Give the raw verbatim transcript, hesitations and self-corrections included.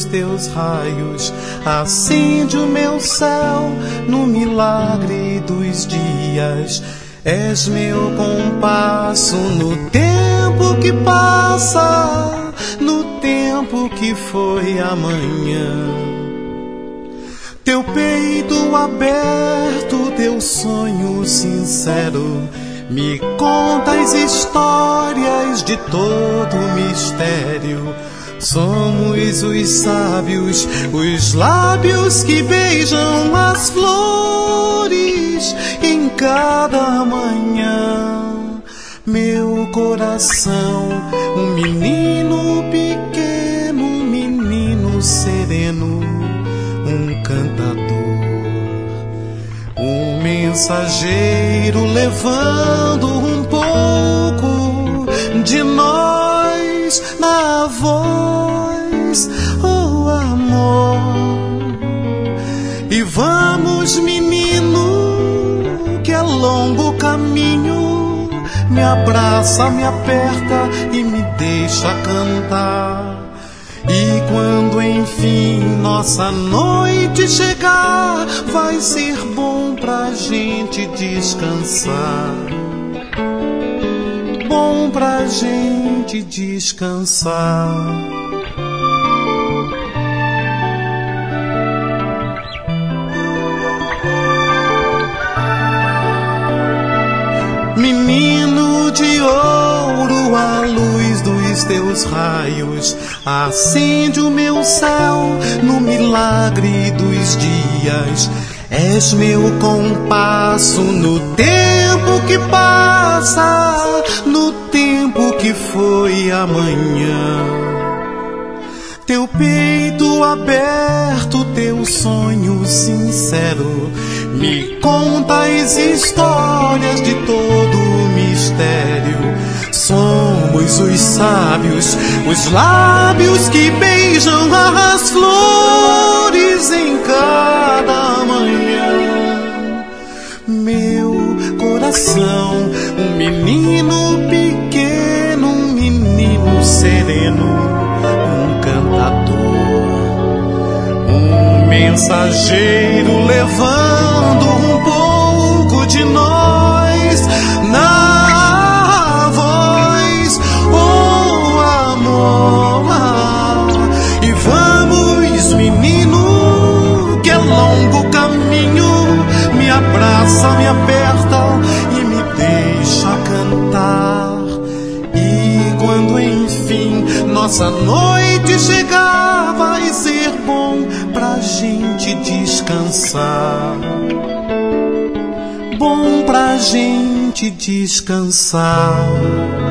teus raios, acende o meu céu no milagre dos dias. És meu compasso no tempo que passa, no tempo que foi amanhã. Teu peito aberto, teu sonho sincero, me conta as histórias de todo mistério. Somos os sábios, os lábios que beijam as flores em cada manhã. Meu coração, um menino pequeno, um menino sereno, um cantador, um mensageiro levando um pouco de nós na voz, oh amor. E vamos, menino, que é longo o caminho, me abraça, me aperta e me deixa cantar. E quando enfim nossa noite chegar, vai ser bom pra gente descansar, bom pra gente descansar. Menino de ouro, a luz dos teus raios acende o meu céu no milagre dos dias. És meu compasso no tempo que passa, no tempo que foi amanhã. Teu peito aberto, teu sonho sincero, me conta as histórias de todo o mistério. Somos os sábios, os lábios que beijam as flores em cada manhã. Meu coração, um menino pequeno, um menino sereno, um cantador, um mensageiro levando um pouco de nós na voz, oh amor. E vamos, menino, que é longo o caminho, me abraça, me aperta e me deixa cantar. E quando enfim nossa noite chegar, vai ser bom pra gente descansar, bom pra gente descansar.